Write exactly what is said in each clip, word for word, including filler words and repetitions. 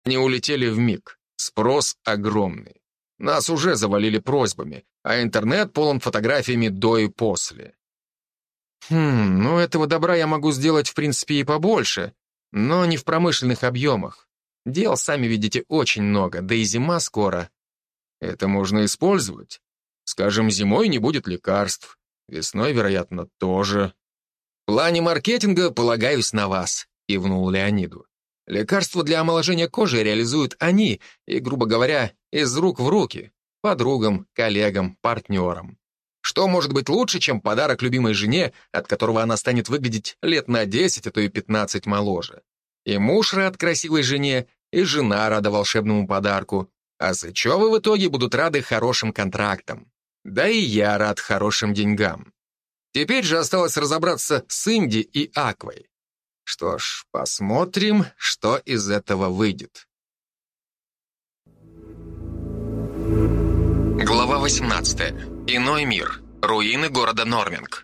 не улетели вмиг. Спрос огромный. Нас уже завалили просьбами, а интернет полон фотографиями до и после. Хм, ну этого добра я могу сделать в принципе и побольше, но не в промышленных объемах. Дел, сами видите, очень много, да и зима скоро. Это можно использовать. Скажем, зимой не будет лекарств, весной, вероятно, тоже. В плане маркетинга полагаюсь на вас, кивнул Леониду. Лекарства для омоложения кожи реализуют они, и, грубо говоря, из рук в руки, подругам, коллегам, партнерам. Что может быть лучше, чем подарок любимой жене, от которого она станет выглядеть лет на десять, а то и пятнадцать моложе? И муж рад красивой жене, и жена рада волшебному подарку, а Сычевы в итоге будут рады хорошим контрактам. Да и я рад хорошим деньгам. Теперь же осталось разобраться с Инди и Аквой. Что ж, посмотрим, что из этого выйдет. Глава восемнадцатая. Иной мир. Руины города Норминг.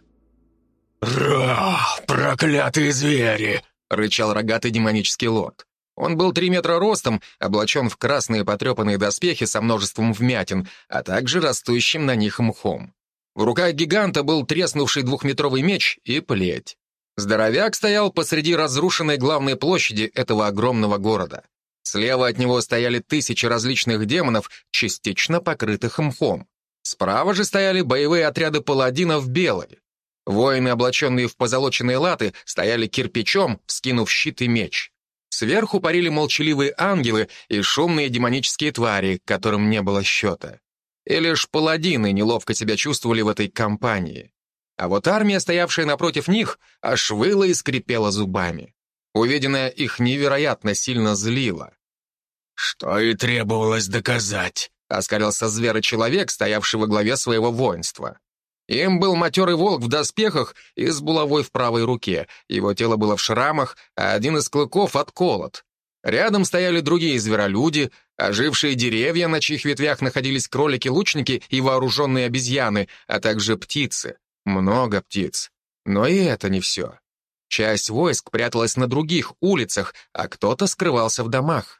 «Ра! Проклятые звери!» — рычал рогатый демонический лорд. Он был три метра ростом, облачен в красные потрепанные доспехи со множеством вмятин, а также растущим на них мхом. В руках гиганта был треснувший двухметровый меч и плеть. Здоровяк стоял посреди разрушенной главной площади этого огромного города. Слева от него стояли тысячи различных демонов, частично покрытых мхом. Справа же стояли боевые отряды паладинов белой. Воины, облаченные в позолоченные латы, стояли кирпичом, вскинув щит и меч. Сверху парили молчаливые ангелы и шумные демонические твари, которым не было счета. И лишь паладины неловко себя чувствовали в этой компании. А вот армия, стоявшая напротив них, аж выла и скрипела зубами. Увиденное их невероятно сильно злило. «Что и требовалось доказать», — оскалился зверочеловек, стоявший во главе своего воинства. Им был матерый волк в доспехах и с булавой в правой руке. Его тело было в шрамах, а один из клыков отколот. Рядом стояли другие зверолюди, ожившие деревья, на чьих ветвях находились кролики-лучники и вооруженные обезьяны, а также птицы. Много птиц. Но и это не все. Часть войск пряталась на других улицах, а кто-то скрывался в домах.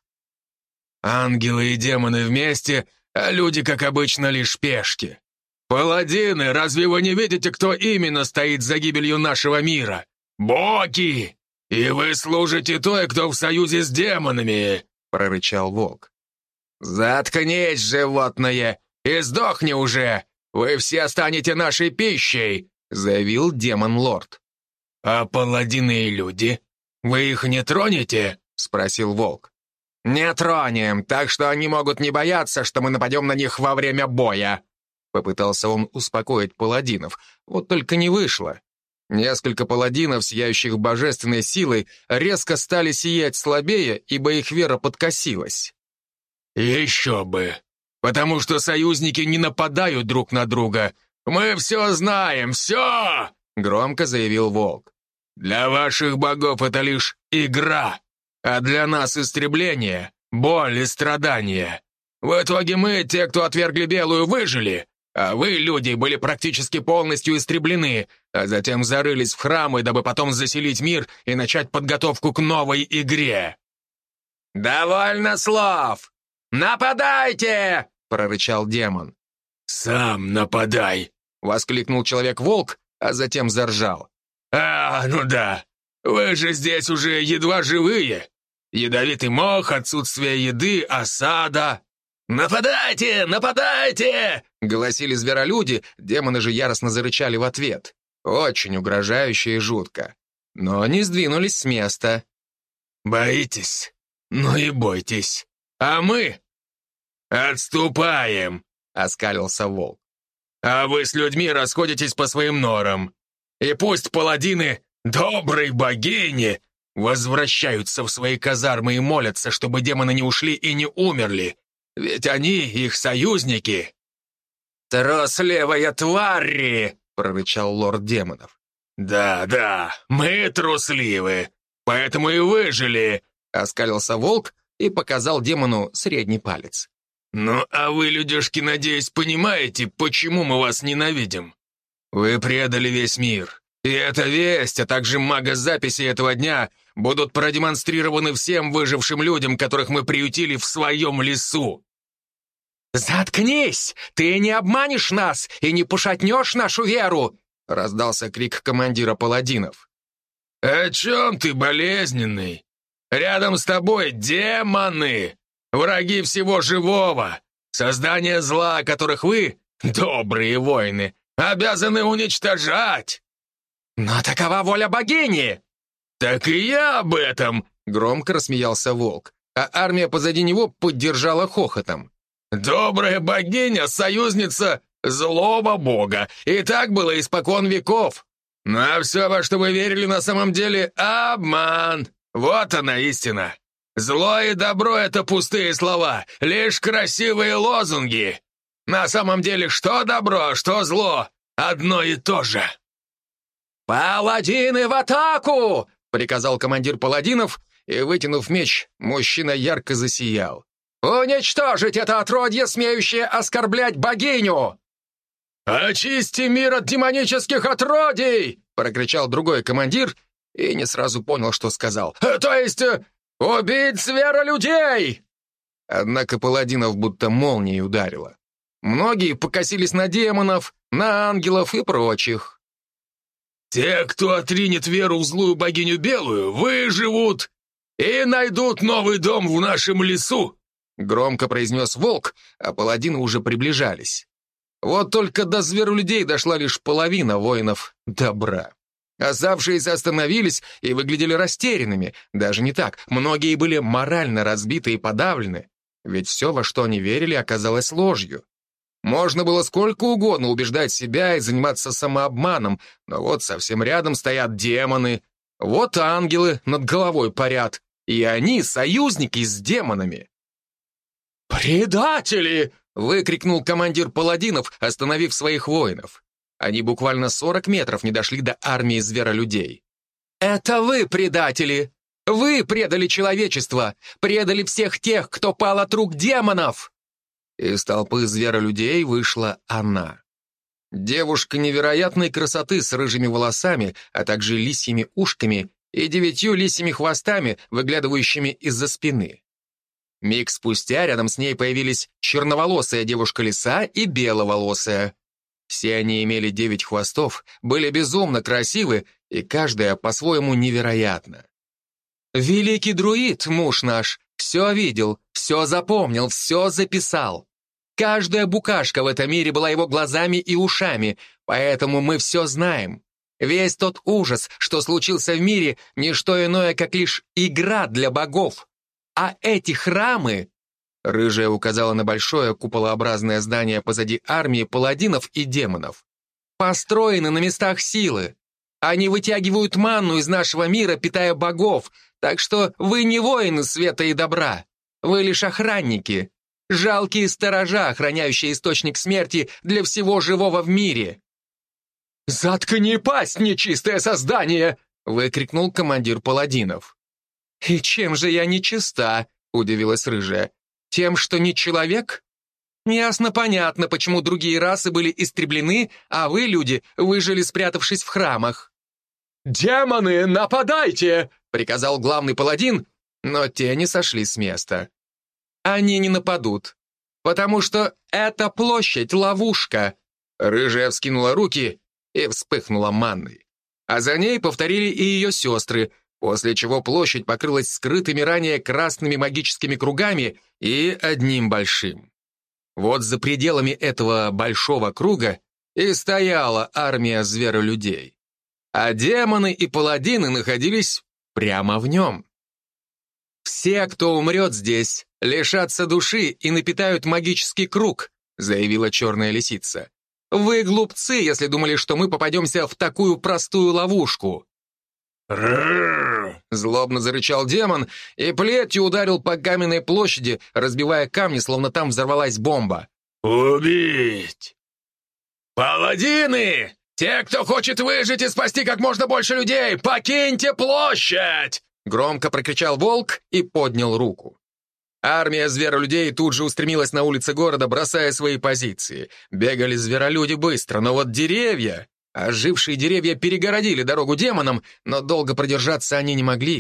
«Ангелы и демоны вместе, а люди, как обычно, лишь пешки. Паладины, разве вы не видите, кто именно стоит за гибелью нашего мира? Боги! И вы служите той, кто в союзе с демонами!» — прорычал волк. «Заткнись, животное, и сдохни уже! Вы все станете нашей пищей!» — заявил демон-лорд. «А паладины и люди? Вы их не тронете?» — спросил волк. «Не тронем, так что они могут не бояться, что мы нападем на них во время боя!» Попытался он успокоить паладинов, вот только не вышло. Несколько паладинов, сияющих божественной силой, резко стали сиять слабее, ибо их вера подкосилась. «Еще бы! Потому что союзники не нападают друг на друга. Мы все знаем, все!» — громко заявил волк. «Для ваших богов это лишь игра, а для нас истребление, боль и страдания. В итоге мы, те, кто отвергли белую, выжили, а вы, люди, были практически полностью истреблены, а затем зарылись в храмы, дабы потом заселить мир и начать подготовку к новой игре». «Довольно слов! Нападайте!» — прорычал демон. «Сам нападай!» — воскликнул Человек-волк, а затем заржал. «А, ну да, вы же здесь уже едва живые. Ядовитый мох, отсутствие еды, осада...» «Нападайте! Нападайте!» — голосили зверолюди, демоны же яростно зарычали в ответ. Очень угрожающе и жутко. Но не сдвинулись с места. «Боитесь? Ну и бойтесь. А мы отступаем!» — оскалился волк. «А вы с людьми расходитесь по своим норам. И пусть паладины доброй богини возвращаются в свои казармы и молятся, чтобы демоны не ушли и не умерли. Ведь они их союзники». «Трусливая твари!» — прорычал лорд демонов. «Да, да, мы трусливы, поэтому и выжили», — оскалился волк и показал демону средний палец. «Ну, а вы, людишки, надеюсь, понимаете, почему мы вас ненавидим? Вы предали весь мир, и эта весть, а также магозаписи этого дня будут продемонстрированы всем выжившим людям, которых мы приютили в своем лесу». «Заткнись! Ты не обманешь нас и не пошатнешь нашу веру!» — раздался крик командира паладинов. «О чем ты, болезненный? Рядом с тобой демоны, враги всего живого, создания зла, которых вы, добрые воины, обязаны уничтожать!» «Но такова воля богини!» «Так и я об этом!» — громко рассмеялся волк, а армия позади него поддержала хохотом. «Добрая богиня — союзница злого бога, и так было испокон веков. Но все, во что вы верили, на самом деле обман. Вот она истина. Зло и добро — это пустые слова, лишь красивые лозунги. На самом деле, что добро, что зло — одно и то же». «Паладины в атаку!» — приказал командир паладинов, и, вытянув меч, мужчина ярко засиял. «Уничтожить это отродье, смеющее оскорблять богиню!» «Очисти мир от демонических отродий!» — прокричал другой командир и не сразу понял, что сказал. «То есть убить зверолюдей!» Однако паладинов будто молнией ударило. Многие покосились на демонов, на ангелов и прочих. «Те, кто отринет веру в злую богиню Белую, выживут и найдут новый дом в нашем лесу!» Громко произнес волк, а паладины уже приближались. Вот только до зверолюдей дошла лишь половина воинов добра. Оставшиеся остановились и выглядели растерянными. Даже не так, многие были морально разбиты и подавлены. Ведь все, во что они верили, оказалось ложью. Можно было сколько угодно убеждать себя и заниматься самообманом, но вот совсем рядом стоят демоны, вот ангелы над головой парят, и они союзники с демонами. «Предатели!» — выкрикнул командир паладинов, остановив своих воинов. Они буквально сорок метров не дошли до армии зверолюдей. «Это вы, предатели! Вы предали человечество! Предали всех тех, кто пал от рук демонов!» Из толпы зверолюдей вышла она. Девушка невероятной красоты с рыжими волосами, а также лисьими ушками и девятью лисьими хвостами, выглядывающими из-за спины. Миг спустя рядом с ней появились черноволосая девушка-лиса и беловолосая. Все они имели девять хвостов, были безумно красивы, и каждая по-своему невероятна. Великий друид, муж наш, все видел, все запомнил, все записал. Каждая букашка в этом мире была его глазами и ушами, поэтому мы все знаем. Весь тот ужас, что случился в мире, не что иное, как лишь игра для богов. А эти храмы... Рыжая указала на большое куполообразное здание позади армии паладинов и демонов. Построены на местах силы. Они вытягивают манну из нашего мира, питая богов, так что вы не воины света и добра. Вы лишь охранники. Жалкие сторожа, охраняющие источник смерти для всего живого в мире. «Заткни пасть, нечистое создание!» — выкрикнул командир паладинов. «И чем же я нечиста?» — удивилась рыжая. «Тем, что не человек? Ясно-понятно, почему другие расы были истреблены, а вы, люди, выжили, спрятавшись в храмах». «Демоны, нападайте!» — приказал главный паладин, но те не сошли с места. «Они не нападут, потому что эта площадь — ловушка». Рыжая вскинула руки и вспыхнула манной. А за ней повторили и ее сестры, после чего площадь покрылась скрытыми ранее красными магическими кругами и одним большим. Вот за пределами этого большого круга и стояла армия зверолюдей. А демоны и паладины находились прямо в нем. «Все, кто умрет здесь, лишатся души и напитают магический круг», заявила черная лисица. «Вы глупцы, если думали, что мы попадемся в такую простую ловушку». «Рррр!» — злобно зарычал демон и плетью ударил по каменной площади, разбивая камни, словно там взорвалась бомба. «Убить! Паладины! Те, кто хочет выжить и спасти как можно больше людей, покиньте площадь!» Громко прокричал волк и поднял руку. Армия зверолюдей тут же устремилась на улицы города, бросая свои позиции. Бегали зверолюди быстро, но вот деревья... Ожившие деревья перегородили дорогу демонам, но долго продержаться они не могли.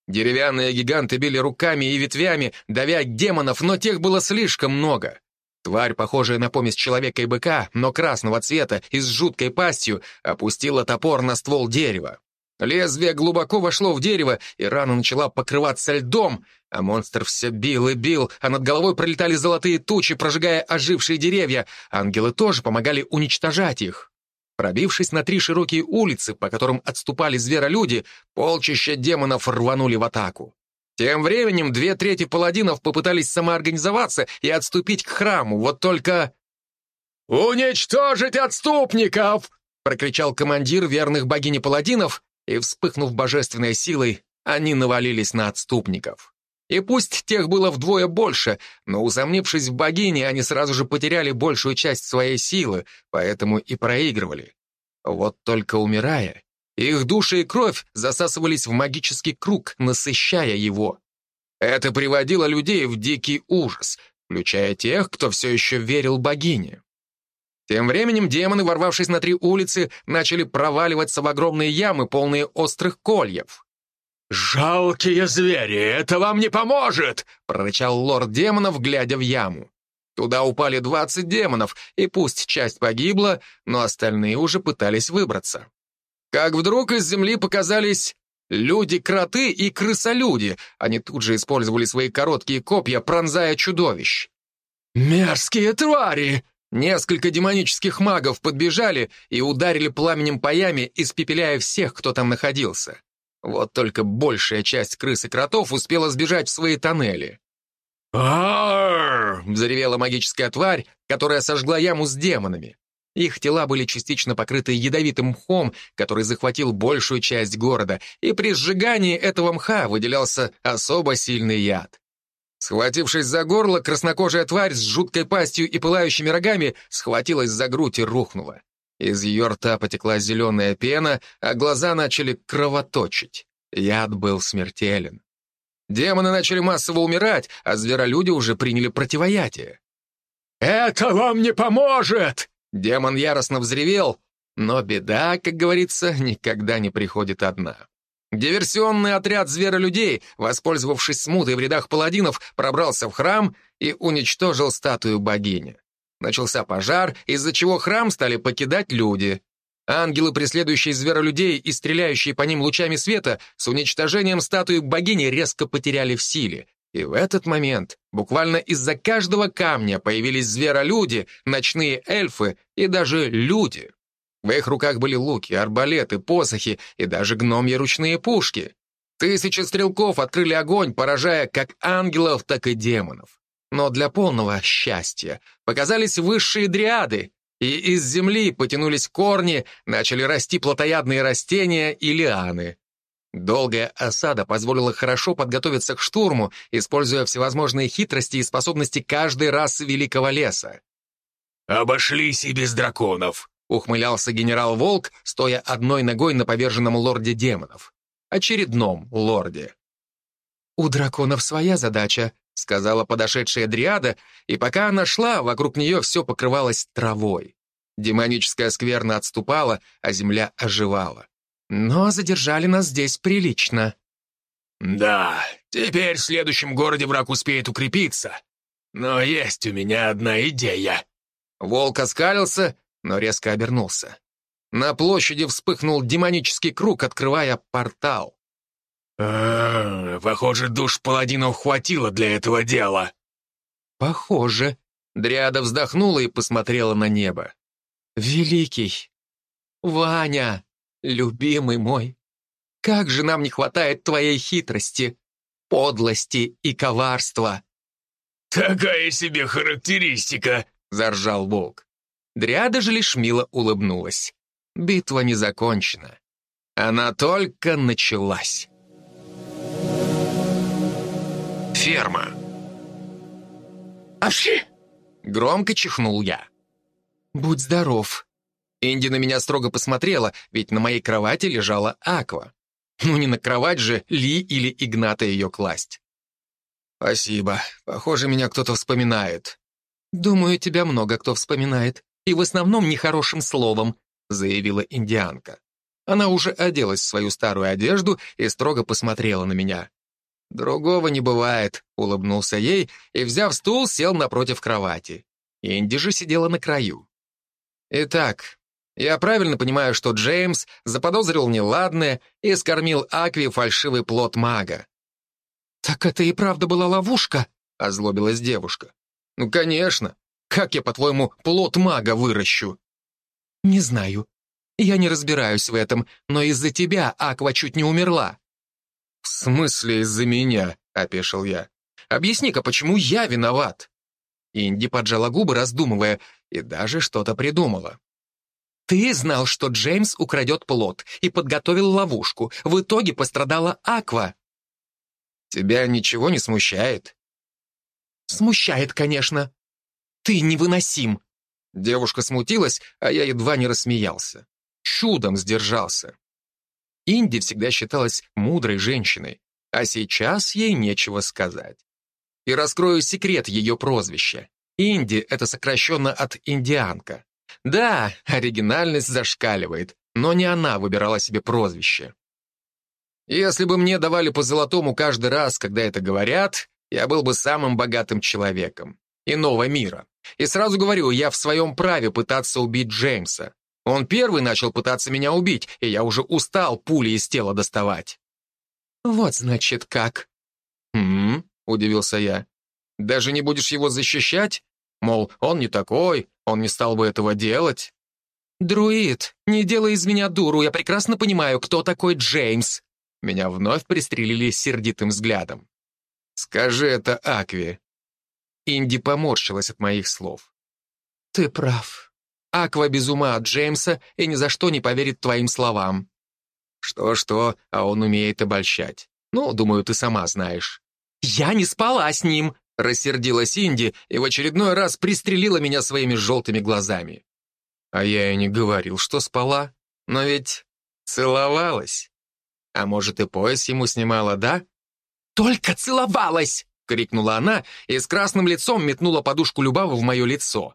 Деревянные гиганты били руками и ветвями, давя демонов, но тех было слишком много. Тварь, похожая на помесь человека и быка, но красного цвета и с жуткой пастью, опустила топор на ствол дерева. Лезвие глубоко вошло в дерево, и рана начала покрываться льдом, а монстр все бил и бил, а над головой пролетали золотые тучи, прожигая ожившие деревья. Ангелы тоже помогали уничтожать их. Пробившись на три широкие улицы, по которым отступали зверолюди, полчища демонов рванули в атаку. Тем временем две трети паладинов попытались самоорганизоваться и отступить к храму, вот только... «Уничтожить отступников!» — прокричал командир верных богини паладинов, и, вспыхнув божественной силой, они навалились на отступников. И пусть тех было вдвое больше, но, усомнившись в богине, они сразу же потеряли большую часть своей силы, поэтому и проигрывали. Вот только умирая, их души и кровь засасывались в магический круг, насыщая его. Это приводило людей в дикий ужас, включая тех, кто все еще верил богине. Тем временем демоны, ворвавшись на три улицы, начали проваливаться в огромные ямы, полные острых кольев. «Жалкие звери, это вам не поможет!» — прорычал лорд демонов, глядя в яму. Туда упали двадцать демонов, и пусть часть погибла, но остальные уже пытались выбраться. Как вдруг из земли показались люди-кроты и крысолюди. Они тут же использовали свои короткие копья, пронзая чудовищ. «Мерзкие твари!» Несколько демонических магов подбежали и ударили пламенем по яме, испепеляя всех, кто там находился. Вот только большая часть крыс и кротов успела сбежать в свои тоннели. «Арррр!» — заревела магическая тварь, которая сожгла яму с демонами. Их тела были частично покрыты ядовитым мхом, который захватил большую часть города, и при сжигании этого мха выделялся особо сильный яд. Схватившись за горло, краснокожая тварь с жуткой пастью и пылающими рогами схватилась за грудь и рухнула. Из ее рта потекла зеленая пена, а глаза начали кровоточить. Яд был смертелен. Демоны начали массово умирать, а зверолюди уже приняли противоядие. «Это вам не поможет!» Демон яростно взревел, но беда, как говорится, никогда не приходит одна. Диверсионный отряд зверолюдей, воспользовавшись смутой в рядах паладинов, пробрался в храм и уничтожил статую богини. Начался пожар, из-за чего храм стали покидать люди. Ангелы, преследующие зверолюдей и стреляющие по ним лучами света, с уничтожением статуи богини резко потеряли в силе. И в этот момент буквально из-за каждого камня появились зверолюди, ночные эльфы и даже люди. В их руках были луки, арбалеты, посохи и даже гномьи ручные пушки. Тысячи стрелков открыли огонь, поражая как ангелов, так и демонов. Но для полного счастья показались высшие дриады, и из земли потянулись корни, начали расти плотоядные растения и лианы. Долгая осада позволила хорошо подготовиться к штурму, используя всевозможные хитрости и способности каждой расы Великого Леса. «Обошлись и без драконов», — ухмылялся генерал Волк, стоя одной ногой на поверженном лорде демонов. Очередном лорде. «У драконов своя задача», — сказала подошедшая дриада, и пока она шла, вокруг нее все покрывалось травой. Демоническая скверна отступала, а земля оживала. Но задержали нас здесь прилично. «Да, теперь в следующем городе враг успеет укрепиться. Но есть у меня одна идея». Волк оскалился, но резко обернулся. На площади вспыхнул демонический круг, открывая портал. А, похоже, душ паладинов хватило для этого дела. Похоже. Дриада вздохнула и посмотрела на небо. Великий, Ваня, любимый мой, как же нам не хватает твоей хитрости, подлости и коварства. Такая себе характеристика, заржал волк. Дриада же лишь мило улыбнулась. Битва не закончена. Она только началась. Ферма. Апши! Громко чихнул я. Будь здоров. Инди на меня строго посмотрела, ведь на моей кровати лежала Аква. Ну не на кровать же Ли или Игната ее класть. Спасибо. Похоже, меня кто-то вспоминает. Думаю, тебя много кто вспоминает. И в основном нехорошим словом, заявила индианка. Она уже оделась в свою старую одежду и строго посмотрела на меня. «Другого не бывает», — улыбнулся ей и, взяв стул, сел напротив кровати. Инди же сидела на краю. «Итак, я правильно понимаю, что Джеймс заподозрил неладное и скормил Акви фальшивый плод мага?» «Так это и правда была ловушка?» — озлобилась девушка. «Ну, конечно. Как я, по-твоему, плод мага выращу?» «Не знаю. Я не разбираюсь в этом, но из-за тебя Аква чуть не умерла». «В смысле из-за меня?» — опешил я. «Объясни-ка, почему я виноват?» Инди поджала губы, раздумывая, и даже что-то придумала. «Ты знал, что Джеймс украдет плод, и подготовил ловушку. В итоге пострадала Аква». «Тебя ничего не смущает?» «Смущает, конечно. Ты невыносим». Девушка смутилась, а я едва не рассмеялся. Чудом сдержался. Инди всегда считалась мудрой женщиной, а сейчас ей нечего сказать. И раскрою секрет ее прозвища. Инди — это сокращенно от индианка. Да, оригинальность зашкаливает, но не она выбирала себе прозвище. Если бы мне давали по золотому каждый раз, когда это говорят, я был бы самым богатым человеком. Иного мира. И сразу говорю, я в своем праве пытаться убить Джеймса. Он первый начал пытаться меня убить, и я уже устал пули из тела доставать. «Вот, значит, как?» «Хм», — удивился я. «Даже не будешь его защищать? Мол, он не такой, он не стал бы этого делать?» «Друид, не делай из меня дуру, я прекрасно понимаю, кто такой Джеймс». Меня вновь пристрелили сердитым взглядом. «Скажи это Акви». Инди поморщилась от моих слов. «Ты прав. Аква без ума от Джеймса и ни за что не поверит твоим словам». «Что-что, а он умеет обольщать. Ну, думаю, ты сама знаешь». «Я не спала с ним», — рассердилась Инди и в очередной раз пристрелила меня своими желтыми глазами. А я и не говорил, что спала. Но ведь целовалась. А может, и пояс ему снимала, да? «Только целовалась!» — крикнула она и с красным лицом метнула подушку Любавы в мое лицо.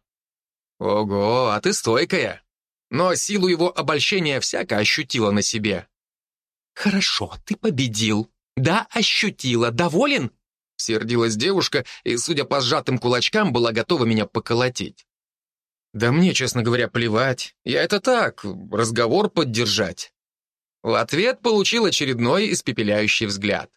«Ого, а ты стойкая!» Но силу его обольщения всяко ощутила на себе. «Хорошо, ты победил. Да, ощутила. Доволен?» Сердилась девушка и, судя по сжатым кулачкам, была готова меня поколотить. «Да мне, честно говоря, плевать. Я это так, разговор поддержать». В ответ получил очередной испепеляющий взгляд.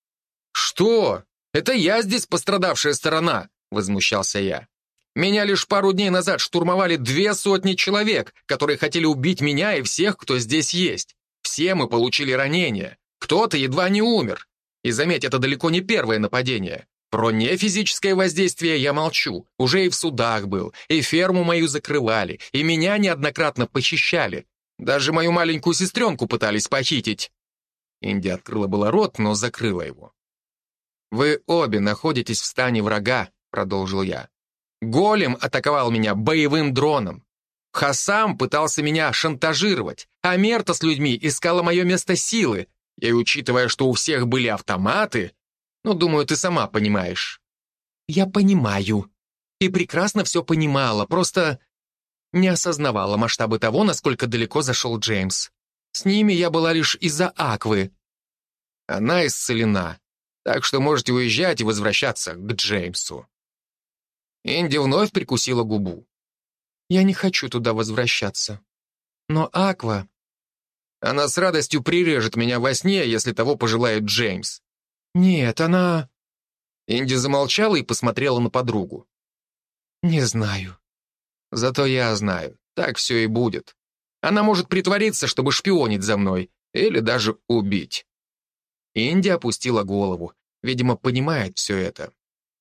«Что? Это я здесь пострадавшая сторона!» — возмущался я. «Меня лишь пару дней назад штурмовали две сотни человек, которые хотели убить меня и всех, кто здесь есть. Все мы получили ранения. Кто-то едва не умер. И заметь, это далеко не первое нападение. Про нефизическое воздействие я молчу. Уже и в судах был, и ферму мою закрывали, и меня неоднократно похищали. Даже мою маленькую сестренку пытались похитить». Инди открыла было рот, но закрыла его. «Вы обе находитесь в стане врага», — продолжил я. «Голем атаковал меня боевым дроном. Хасам пытался меня шантажировать, а Мерта с людьми искала мое место силы. И учитывая, что у всех были автоматы, ну, думаю, ты сама понимаешь». «Я понимаю. И прекрасно все понимала, просто не осознавала масштабы того, насколько далеко зашел Джеймс. С ними я была лишь из-за Аквы. Она исцелена, так что можете уезжать и возвращаться к Джеймсу». Инди вновь прикусила губу. «Я не хочу туда возвращаться. Но Аква...» «Она с радостью прирежет меня во сне, если того пожелает Джеймс». «Нет, она...» Инди замолчала и посмотрела на подругу. «Не знаю. Зато я знаю, так все и будет. Она может притвориться, чтобы шпионить за мной, или даже убить». Инди опустила голову, видимо, понимает все это.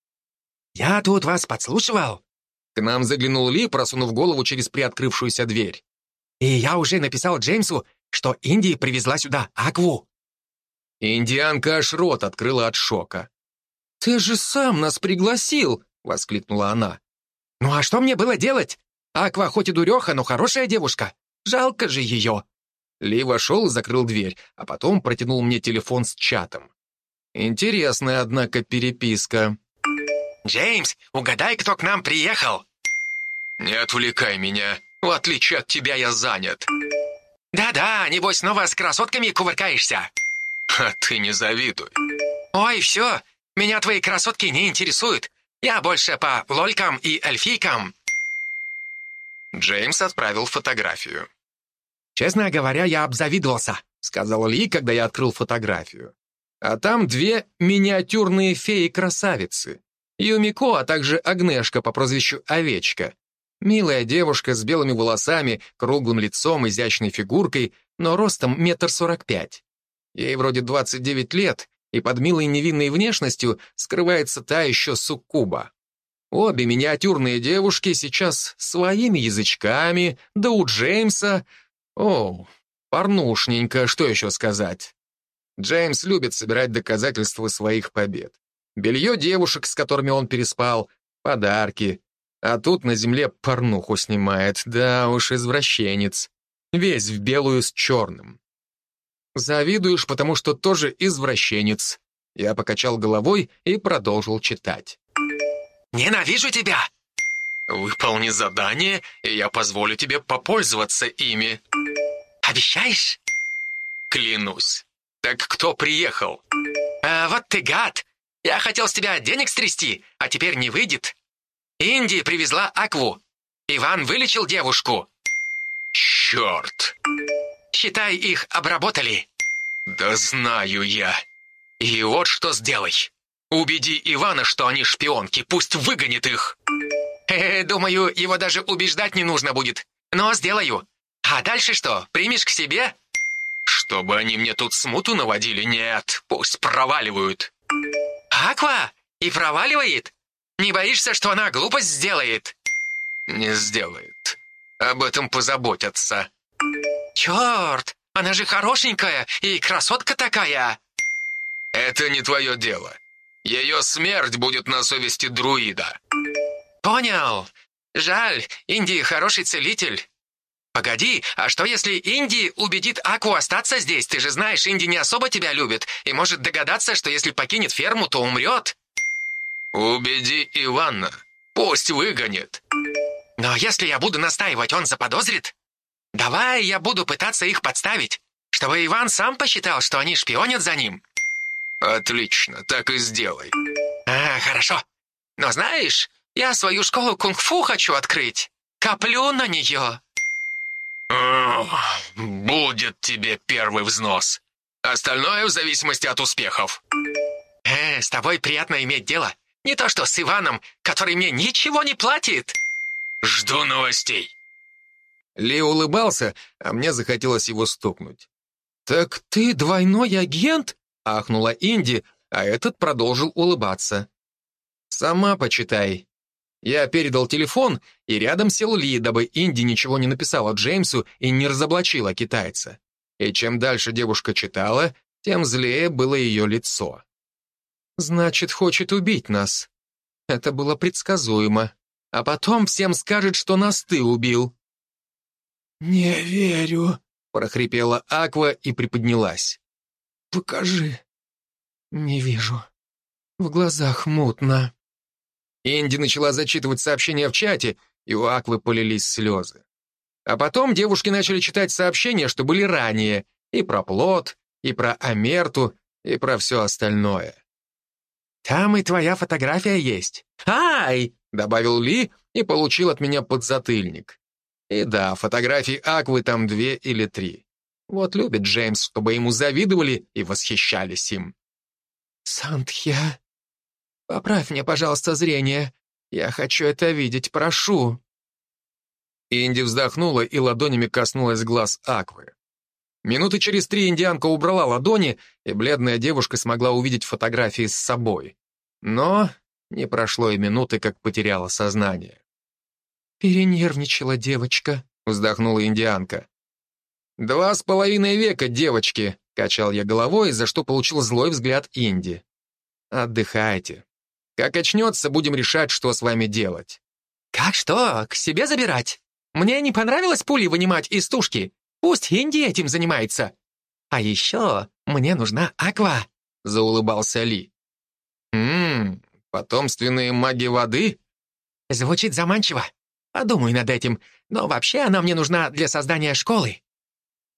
«Я тут вас подслушивал?» К нам заглянул Ли, просунув голову через приоткрывшуюся дверь. «И я уже написал Джеймсу, что Инди привезла сюда Акву». Индианка аж рот открыла от шока. «Ты же сам нас пригласил!» — воскликнула она. «Ну а что мне было делать? Аква хоть и дуреха, но хорошая девушка. Жалко же ее». Ли вошел и закрыл дверь, а потом протянул мне телефон с чатом. Интересная, однако, переписка. «Джеймс, угадай, кто к нам приехал?» «Не отвлекай меня. В отличие от тебя, я занят». Да-да, небось, снова с красотками кувыркаешься. А ты не завидуй. Ой, все, меня твои красотки не интересуют. Я больше по лолькам и эльфийкам. Джеймс отправил фотографию. Честно говоря, я обзавидовался, сказал Ли, когда я открыл фотографию. А там две миниатюрные феи-красавицы. Юмико, а также Агнешка по прозвищу Овечка. Милая девушка с белыми волосами, круглым лицом, изящной фигуркой, но ростом метр сорок пять. Ей вроде двадцать девять лет, и под милой невинной внешностью скрывается та еще суккуба. Обе миниатюрные девушки сейчас своими язычками, да у Джеймса... О, порнушненько, что еще сказать? Джеймс любит собирать доказательства своих побед. Белье девушек, с которыми он переспал, подарки. А тут на земле порнуху снимает, да уж извращенец. Весь в белую с черным. Завидуешь, потому что тоже извращенец. Я покачал головой и продолжил читать. Ненавижу тебя! Выполни задание, и я позволю тебе попользоваться ими. Обещаешь? Клянусь. Так кто приехал? А, вот ты гад! Я хотел с тебя денег стрясти, а теперь не выйдет. Инди привезла Акву. Иван вылечил девушку. Черт! Считай, их обработали. Да знаю я. И вот что сделай. Убеди Ивана, что они шпионки, пусть выгонит их. Э, думаю, его даже убеждать не нужно будет. Но сделаю. А дальше что, примешь к себе? Чтобы они мне тут смуту наводили? Нет, пусть проваливают. Аква? И проваливает? Не боишься, что она глупость сделает? Не сделает. Об этом позаботятся. Черт, она же хорошенькая и красотка такая. Это не твое дело. Ее смерть будет на совести друида. Понял. Жаль, Инди хороший целитель. Погоди, а что если Инди убедит Акву остаться здесь? Ты же знаешь, Инди не особо тебя любит и может догадаться, что если покинет ферму, то умрет. Убеди Ивана. Пусть выгонит. Но если я буду настаивать, он заподозрит? Давай я буду пытаться их подставить, чтобы Иван сам посчитал, что они шпионят за ним. Отлично, так и сделай. А, хорошо. Но знаешь, я свою школу кунг-фу хочу открыть. Коплю на нее. Ох, будет тебе первый взнос. Остальное в зависимости от успехов. Э, с тобой приятно иметь дело. Не то что с Иваном, который мне ничего не платит. Жду новостей. Ли улыбался, а мне захотелось его стукнуть. «Так ты двойной агент?» — ахнула Инди, а этот продолжил улыбаться. «Сама почитай». Я передал телефон, и рядом сел Ли, дабы Инди ничего не написала Джеймсу и не разоблачила китайца. И чем дальше девушка читала, тем злее было ее лицо. «Значит, хочет убить нас». Это было предсказуемо. А потом всем скажет, что нас ты убил. «Не верю», — прохрипела Аква и приподнялась. «Покажи». «Не вижу. В глазах мутно». Инди начала зачитывать сообщения в чате, и у Аквы полились слезы. А потом девушки начали читать сообщения, что были ранее, и про плод, и про Амерту, и про все остальное. «Там и твоя фотография есть». «Ай!» — добавил Ли и получил от меня подзатыльник. И да, фотографий Аквы там две или три. Вот любит Джеймс, чтобы ему завидовали и восхищались им. «Сантхья, поправь мне, пожалуйста, зрение. Я хочу это видеть, прошу». Инди вздохнула и ладонями коснулась глаз Аквы. Минуты через три индианка убрала ладони, и бледная девушка смогла увидеть фотографии с собой. Но не прошло и минуты, как потеряла сознание. «Перенервничала девочка», — вздохнула индианка. «Два с половиной века, девочки», — качал я головой, за что получил злой взгляд Инди. «Отдыхайте. Как очнется, будем решать, что с вами делать». «Как что? К себе забирать? Мне не понравилось пули вынимать из тушки. Пусть Инди этим занимается. А еще мне нужна Аква», — заулыбался Ли. «Ммм, потомственные маги воды?» «Звучит заманчиво. Подумай над этим. Но вообще она мне нужна для создания школы».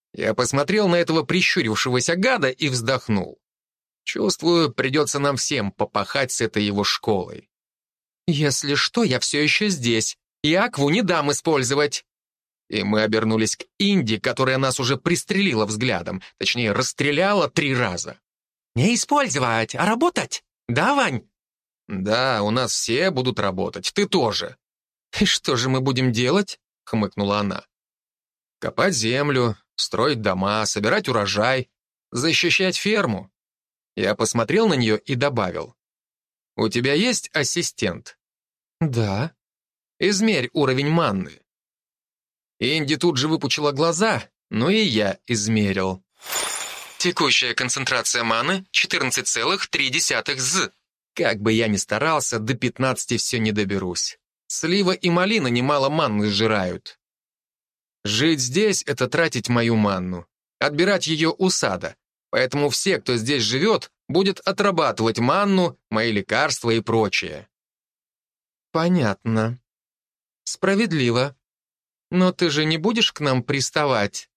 Я посмотрел на этого прищурившегося гада и вздохнул. Чувствую, придется нам всем попахать с этой его школой. Если что, я все еще здесь, и Акву не дам использовать. И мы обернулись к Инди, которая нас уже пристрелила взглядом, точнее, расстреляла три раза. Не использовать, а работать. Да, Вань? Да, у нас все будут работать, ты тоже. И что же мы будем делать? Хмыкнула она. Копать землю, строить дома, собирать урожай, защищать ферму. Я посмотрел на нее и добавил. У тебя есть ассистент? Да. Измерь уровень манны. Инди тут же выпучила глаза, но и я измерил. Текущая концентрация маны четырнадцать целых три десятых з. Как бы я ни старался, до пятнадцати все не доберусь. Слива и малина немало манны сжирают. Жить здесь — это тратить мою манну, отбирать ее у сада. Поэтому все, кто здесь живет, будет отрабатывать манну, мои лекарства и прочее. Понятно. Справедливо. Но ты же не будешь к нам приставать?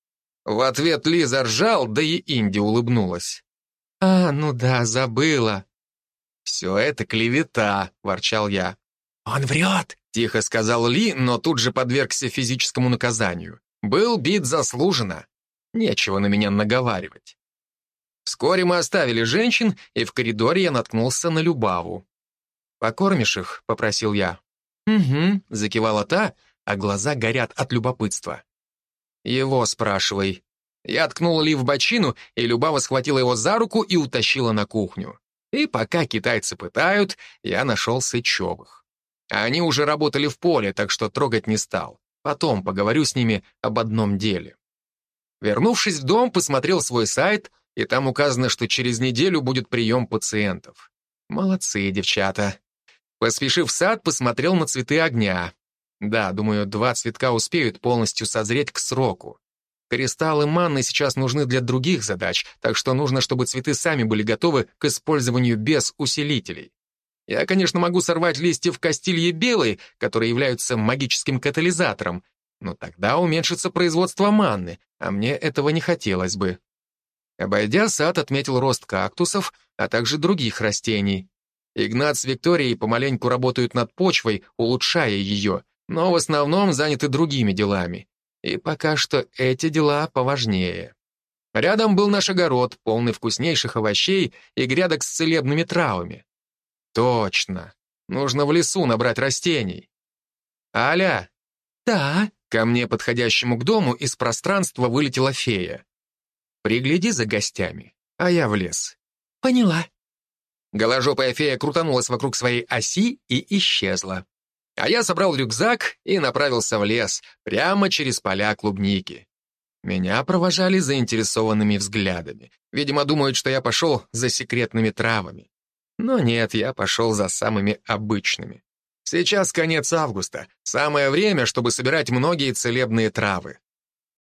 В ответ Ли заржал, да и Инди улыбнулась. А, ну да, забыла. Все это клевета, ворчал я. Он врет, тихо сказал Ли, но тут же подвергся физическому наказанию. Был бит заслуженно. Нечего на меня наговаривать. Вскоре мы оставили женщин, и в коридоре я наткнулся на Любаву. «Покормишь их?» — попросил я. «Угу», — закивала та, а глаза горят от любопытства. «Его спрашивай». Я ткнул Ли в бочину, и Любава схватила его за руку и утащила на кухню. И пока китайцы пытают, я нашел сычевых. Они уже работали в поле, так что трогать не стал. Потом поговорю с ними об одном деле. Вернувшись в дом, посмотрел свой сайт, и там указано, что через неделю будет прием пациентов. Молодцы, девчата. Поспешив в сад, посмотрел на цветы огня. Да, думаю, два цветка успеют полностью созреть к сроку. Кристаллы манны сейчас нужны для других задач, так что нужно, чтобы цветы сами были готовы к использованию без усилителей. Я, конечно, могу сорвать листьев кастильи белой, которые являются магическим катализатором, но тогда уменьшится производство манны, а мне этого не хотелось бы. Обойдя сад, отметил рост кактусов, а также других растений. Игнат с Викторией помаленьку работают над почвой, улучшая ее, но в основном заняты другими делами. И пока что эти дела поважнее. Рядом был наш огород, полный вкуснейших овощей и грядок с целебными травами. Точно. Нужно в лесу набрать растений. Аля? Да. Ко мне, подходящему к дому, из пространства вылетела фея. Пригляди за гостями, а я в лес. Поняла. Голожопая фея крутанулась вокруг своей оси и исчезла. А я собрал рюкзак и направился в лес, прямо через поля клубники. Меня провожали заинтересованными взглядами. Видимо, думают, что я пошел за секретными травами. Но нет, я пошел за самыми обычными. Сейчас конец августа. Самое время, чтобы собирать многие целебные травы.